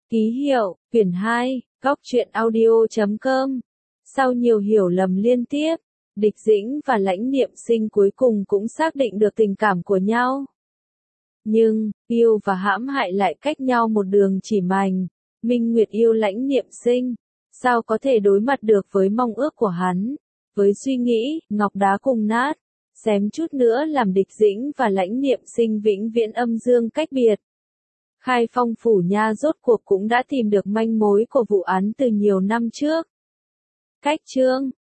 Ký hiệu, quyển 2, góc truyện audio.com. Sau nhiều hiểu lầm liên tiếp, Địch Dĩnh và Lãnh Niệm Sinh cuối cùng cũng xác định được tình cảm của nhau. Nhưng, yêu và hãm hại lại cách nhau một đường chỉ mành. Minh Nguyệt yêu Lãnh Niệm Sinh, sao có thể đối mặt được với mong ước của hắn, với suy nghĩ, ngọc đá cùng nát, xém chút nữa làm Địch Dĩnh và Lãnh Niệm Sinh vĩnh viễn âm dương cách biệt. Khai Phong Phủ Nha rốt cuộc cũng đã tìm được manh mối của vụ án từ nhiều năm trước. Cách chương